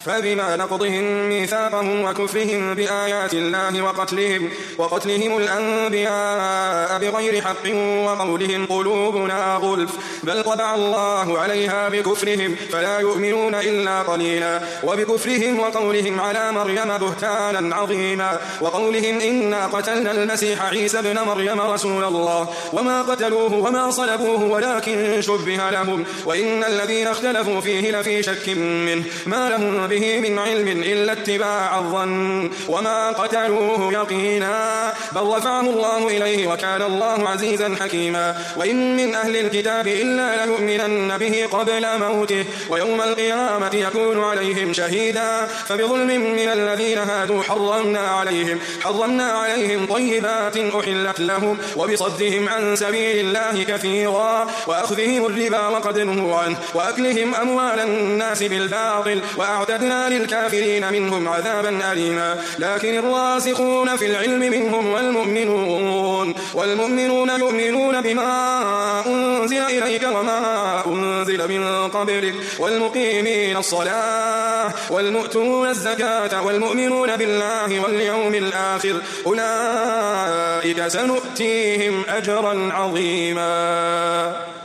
فبما نقضهم ميثاقهم وكفرهم بآيات الله وقتلهم الأنبياء بغير حق وقولهم قلوبنا غلف بل طبع الله عليها بكفرهم فلا يؤمنون إلا قليلا وبكفرهم وقولهم على مريم بهتانا عظيما وقولهم إنا قتلنا المسيح عيسى بن مريم رسول الله وما قتلوه وما صلبوه ولكن شبه لهم وإن الذين اختلفوا فيه لفي شك منه ما لهم به من علم إلا اتباع الظن وما قتلوه يقينا بل رفعه الله إليه وكان الله عزيزا حكيما وإن من أهل الكتاب إلا ليؤمنن به قبل موته ويوم القيامة يكون عليهم شهيدا فبظلم من الذين هادوا حرمنا عليهم طيبات أحلت لهم وبصدهم عن سبيل الله كثيرا وأخذهم الربا وقد نهوا عنه وأكلهم أموال الناس بالباطل وأعتدنا للكافرين منهم عذابا أليما لكن الراسخون في العلم منهم والمؤمنون يؤمنون بما أنزل إليك وما أنزل من قبلك والمقيمين الصلاة والمؤتون الزكاة والمؤمنون بالله واليوم الآخر أولئك سنؤتيهم أجرا عظيما.